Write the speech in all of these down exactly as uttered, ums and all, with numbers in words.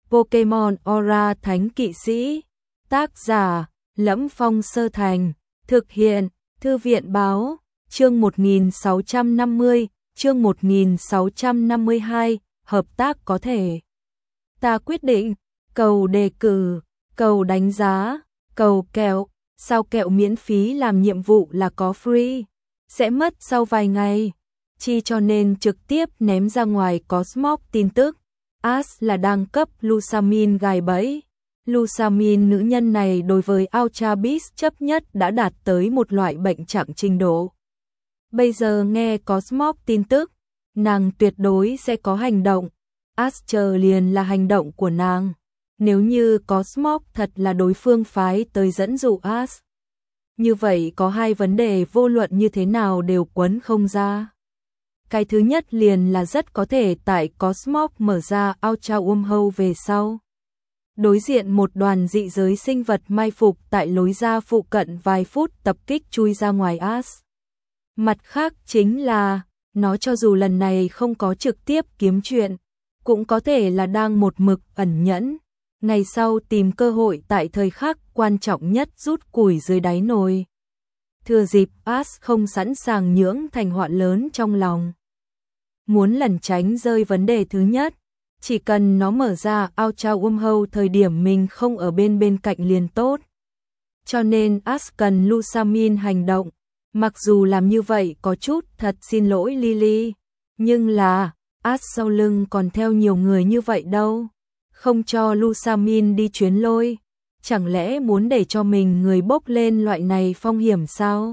Pokemon Aura Thánh Kỵ Sĩ. Tác giả: Lẫm Phong Sơ Thành. Thực hiện: Thư viện báo. Chương một nghìn sáu trăm năm mươi, chương một nghìn sáu trăm năm mươi hai, hợp tác có thể. Ta quyết định, cầu đề cử, cầu đánh giá, cầu kẹo, sao kẹo miễn phí làm nhiệm vụ là có free, sẽ mất sau vài ngày, chi cho nên trực tiếp ném ra ngoài Cosmos tin tức. Ash là đang cấp Lusamin gài bẫy. Lusamin nữ nhân này đối với Ultra Beast chấp nhất đã đạt tới một loại bệnh trạng trình độ. Bây giờ nghe Cosmos tin tức, nàng tuyệt đối sẽ có hành động. Ash chờ liền là hành động của nàng. Nếu như Cosmos thật là đối phương phái tới dẫn dụ Ash, như vậy có hai vấn đề vô luận như thế nào đều quấn không ra. Cái thứ nhất liền là rất có thể tại Cosmos mở ra Ultra Wormhole về sau, đối diện một đoàn dị giới sinh vật mai phục tại lối ra phụ cận vài phút tập kích chui ra ngoài Ash. Mặt khác chính là, nó cho dù lần này không có trực tiếp kiếm chuyện, cũng có thể là đang một mực ẩn nhẫn, ngày sau tìm cơ hội tại thời khắc quan trọng nhất rút củi dưới đáy nồi. Thừa dịp Ash không sẵn sàng nhưỡng thành họa lớn trong lòng. Muốn lẩn tránh rơi vấn đề thứ nhất, chỉ cần nó mở ra Ultra Wormhole thời điểm mình không ở bên bên cạnh liền tốt. Cho nên Ash cần Lusamin hành động, mặc dù làm như vậy có chút thật xin lỗi Lily, nhưng là Ash sau lưng còn theo nhiều người như vậy đâu, không cho Lusamin đi chuyến lôi, chẳng lẽ muốn để cho mình người bốc lên loại này phong hiểm sao?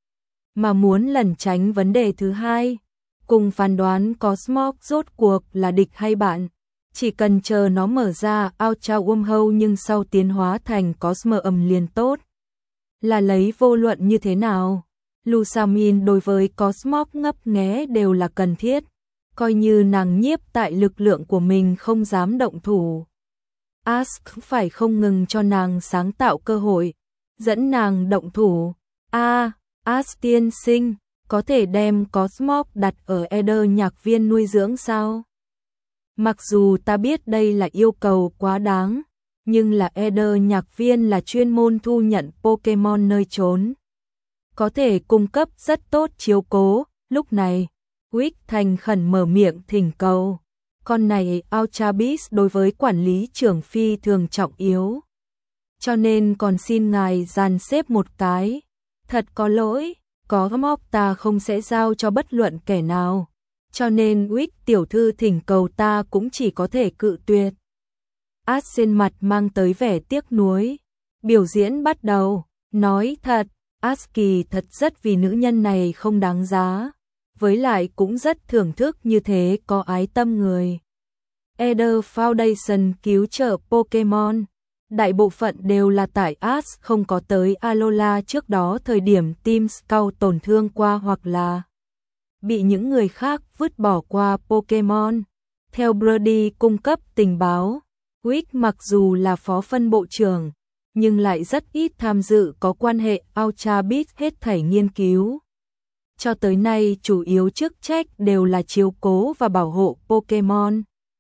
Mà muốn lẩn tránh vấn đề thứ hai, cùng phán đoán Cosmos rốt cuộc là địch hay bạn, chỉ cần chờ nó mở ra Ultra Wormhole nhưng sau tiến hóa thành Cosmos ầm liền tốt. Là lấy vô luận như thế nào, Lusamin đối với Cosmos ngấp nghé đều là cần thiết, coi như nàng nhiếp tại lực lượng của mình không dám động thủ. Ash phải không ngừng cho nàng sáng tạo cơ hội, dẫn nàng động thủ. A, à, Ash tiên sinh, có thể đem Cosmos đặt ở Eder nhạc viên nuôi dưỡng sao? Mặc dù ta biết đây là yêu cầu quá đáng, nhưng là Eder nhạc viên là chuyên môn thu nhận Pokemon nơi trốn, có thể cung cấp rất tốt chiếu cố. Lúc này, Wick thành khẩn mở miệng thỉnh cầu. Con này Ultra Beast đối với quản lý trưởng phi thường trọng yếu, cho nên còn xin ngài dàn xếp một cái. Thật có lỗi, có móc ta không sẽ giao cho bất luận kẻ nào, cho nên Wick tiểu thư thỉnh cầu ta cũng chỉ có thể cự tuyệt. Ash trên mặt mang tới vẻ tiếc nuối. Biểu diễn bắt đầu. Nói thật, Ash kỳ thật rất vì nữ nhân này không đáng giá, với lại cũng rất thưởng thức như thế có ái tâm người. Eder Foundation cứu trợ Pokemon, đại bộ phận đều là tại Ash không có tới Alola trước đó thời điểm Team Scout tổn thương qua hoặc là bị những người khác vứt bỏ qua Pokemon. Theo Brody cung cấp tình báo, Wick mặc dù là phó phân bộ trưởng, nhưng lại rất ít tham dự có quan hệ Ultra Beast hết thảy nghiên cứu. Cho tới nay chủ yếu chức trách đều là chiếu cố và bảo hộ Pokemon.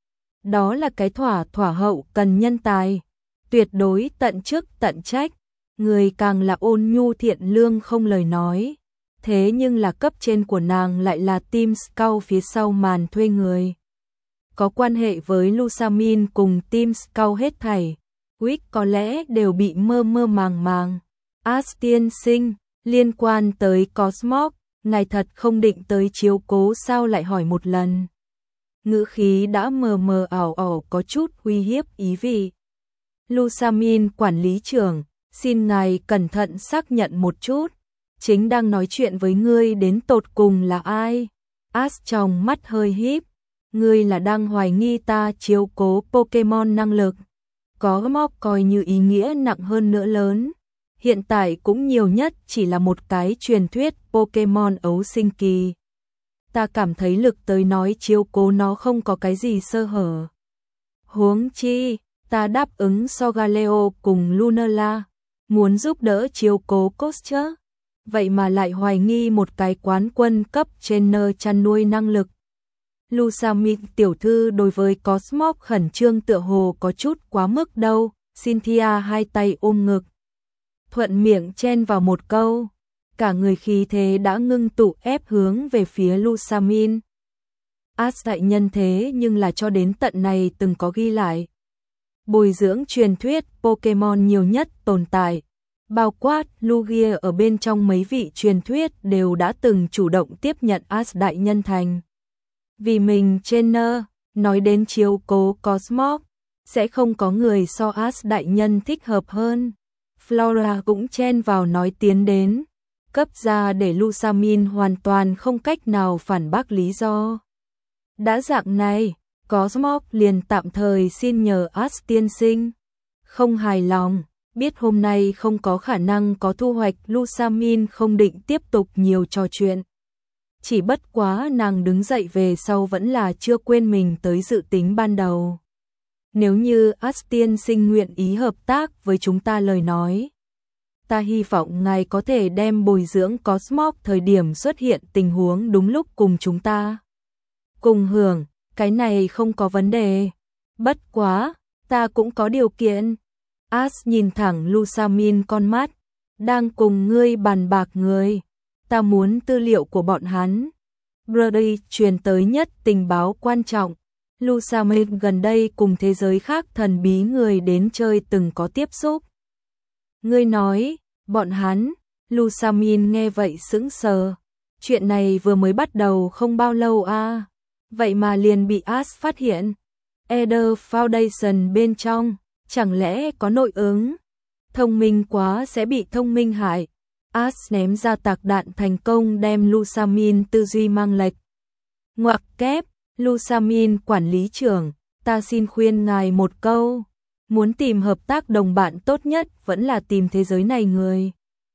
Đó là cái thỏa thỏa hậu cần nhân tài, tuyệt đối tận chức tận trách, người càng là ôn nhu thiện lương không lời nói. Thế nhưng là cấp trên của nàng lại là Team Scout phía sau màn thuê người, có quan hệ với Lusamin cùng Team Scout hết thảy. Wick có lẽ đều bị mơ mơ màng màng. Ash tiên sinh, liên quan tới Cosmos, ngài thật không định tới chiếu cố sao lại hỏi một lần. Ngữ khí đã mờ mờ ảo ảo có chút uy hiếp ý vị. Lusamin quản lý trưởng, xin ngài cẩn thận xác nhận một chút, chính đang nói chuyện với ngươi đến tột cùng là ai? Ash trong mắt hơi híp, ngươi là đang hoài nghi ta chiếu cố Pokemon năng lực. Có móc coi như ý nghĩa nặng hơn nữa lớn. Hiện tại cũng nhiều nhất chỉ là một cái truyền thuyết Pokemon ấu sinh kỳ. Ta cảm thấy lực tới nói chiếu cố nó không có cái gì sơ hở. Huống chi, ta đáp ứng Solgaleo cùng Lunala, muốn giúp đỡ chiếu cố Coaster. Vậy mà lại hoài nghi một cái quán quân cấp trainer chăn nuôi năng lực. Lusami tiểu thư đối với Cosmos khẩn trương tựa hồ có chút quá mức đâu. Cynthia hai tay ôm ngực, thuận miệng chen vào một câu, cả người khí thế đã ngưng tụ ép hướng về phía Lusamin. As đại nhân thế nhưng là cho đến tận này từng có ghi lại. Bồi dưỡng truyền thuyết Pokemon nhiều nhất tồn tại, bao quát Lugia ở bên trong mấy vị truyền thuyết đều đã từng chủ động tiếp nhận As đại nhân thành vì mình trainer. Nói đến chiếu cố Cosmos, sẽ không có người so As đại nhân thích hợp hơn. Flora cũng chen vào nói tiến đến, cấp ra để Lusamin hoàn toàn không cách nào phản bác lý do. Đã dạng này, Cosmos liền tạm thời xin nhờ As tiên sinh. Không hài lòng, biết hôm nay không có khả năng có thu hoạch, Lusamin không định tiếp tục nhiều trò chuyện. Chỉ bất quá nàng đứng dậy về sau vẫn là chưa quên mình tới dự tính ban đầu. Nếu như As tiên sinh nguyện ý hợp tác với chúng ta lời nói, ta hy vọng ngài có thể đem bồi dưỡng Cosmos thời điểm xuất hiện tình huống đúng lúc cùng chúng ta cùng hưởng, cái này không có vấn đề. Bất quá, ta cũng có điều kiện. As nhìn thẳng Lusamin con mắt, đang cùng ngươi bàn bạc người, ta muốn tư liệu của bọn hắn. Brody truyền tới nhất tình báo quan trọng. Lusamin gần đây cùng thế giới khác thần bí người đến chơi từng có tiếp xúc. Ngươi nói, bọn hắn, Lusamin nghe vậy sững sờ. Chuyện này vừa mới bắt đầu không bao lâu à, vậy mà liền bị As phát hiện. Eder Foundation bên trong, chẳng lẽ có nội ứng? Thông minh quá sẽ bị thông minh hại. As ném ra tạc đạn thành công đem Lusamin tư duy mang lệch. Ngoặc kép, Lusamin quản lý trưởng, ta xin khuyên ngài một câu. Muốn tìm hợp tác đồng bạn tốt nhất vẫn là tìm thế giới này người.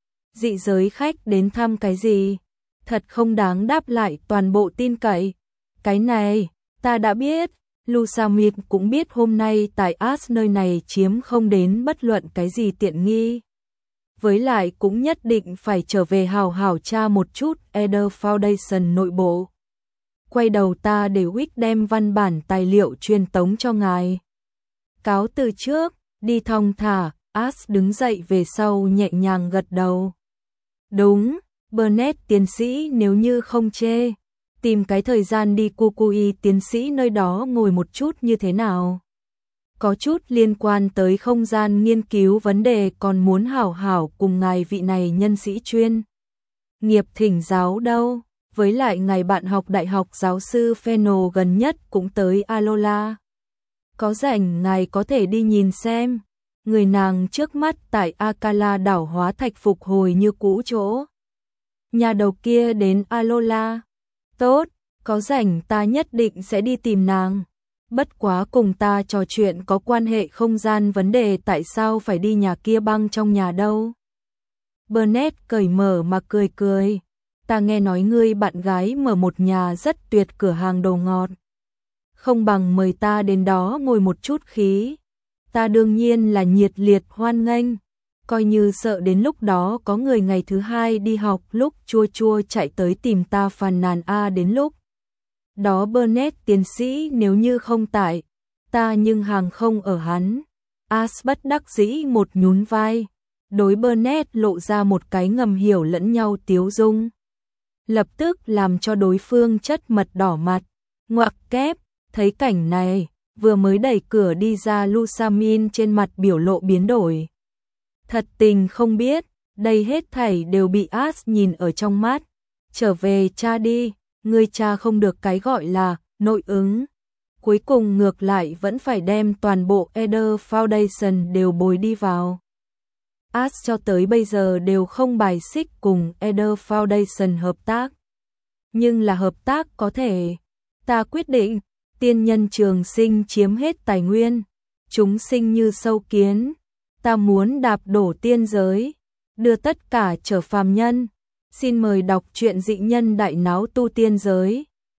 Dị giới khách đến thăm cái gì? Thật không đáng đáp lại toàn bộ tin cậy. Cái này, ta đã biết. Lusamin cũng biết hôm nay tại As nơi này chiếm không đến bất luận cái gì tiện nghi. Với lại cũng nhất định phải trở về hào hào tra một chút Eder Foundation nội bộ. Quay đầu ta để Wick đem văn bản tài liệu truyền tống cho ngài. Cáo từ trước, đi thong thả, As đứng dậy về sau nhẹ nhàng gật đầu. Đúng, Burnett tiến sĩ nếu như không chê, tìm cái thời gian đi Kukui tiến sĩ nơi đó ngồi một chút như thế nào. Có chút liên quan tới không gian nghiên cứu vấn đề còn muốn hảo hảo cùng ngài vị này nhân sĩ chuyên nghiệp thỉnh giáo đâu. Với lại ngài bạn học đại học giáo sư Fennel gần nhất cũng tới Alola. Có rảnh ngài có thể đi nhìn xem. Người nàng trước mắt tại Akala đảo hóa thạch phục hồi như cũ chỗ. Nhà đầu kia đến Alola. Tốt, có rảnh ta nhất định sẽ đi tìm nàng. Bất quá cùng ta trò chuyện có quan hệ không gian vấn đề tại sao phải đi nhà kia băng trong nhà đâu. Burnett cởi mở mà cười cười. Ta nghe nói ngươi bạn gái mở một nhà rất tuyệt cửa hàng đồ ngọt. Không bằng mời ta đến đó ngồi một chút khí. Ta đương nhiên là nhiệt liệt hoan nghênh. Coi như sợ đến lúc đó có người ngày thứ hai đi học lúc chua chua chạy tới tìm ta phàn nàn a đến lúc. Đó Burnett tiến sĩ nếu như không tại, ta nhưng hàng không ở hắn. As bất đắc dĩ một nhún vai. Đối Burnett lộ ra một cái ngầm hiểu lẫn nhau tiếu dung. Lập tức làm cho đối phương chất mật đỏ mặt. Ngoặc kép, thấy cảnh này, vừa mới đẩy cửa đi ra Lusamin trên mặt biểu lộ biến đổi. Thật tình không biết, đây hết thảy đều bị As nhìn ở trong mắt. Trở về cha đi, ngươi cha không được cái gọi là nội ứng. Cuối cùng ngược lại vẫn phải đem toàn bộ Eder Foundation đều bồi đi vào. As cho tới bây giờ đều không bài xích cùng Eder Foundation hợp tác. Nhưng là hợp tác có thể. Ta quyết định, tiên nhân trường sinh chiếm hết tài nguyên. Chúng sinh như sâu kiến. Ta muốn đạp đổ tiên giới. Đưa tất cả trở phàm nhân. Xin mời đọc truyện dị nhân đại náo tu tiên giới.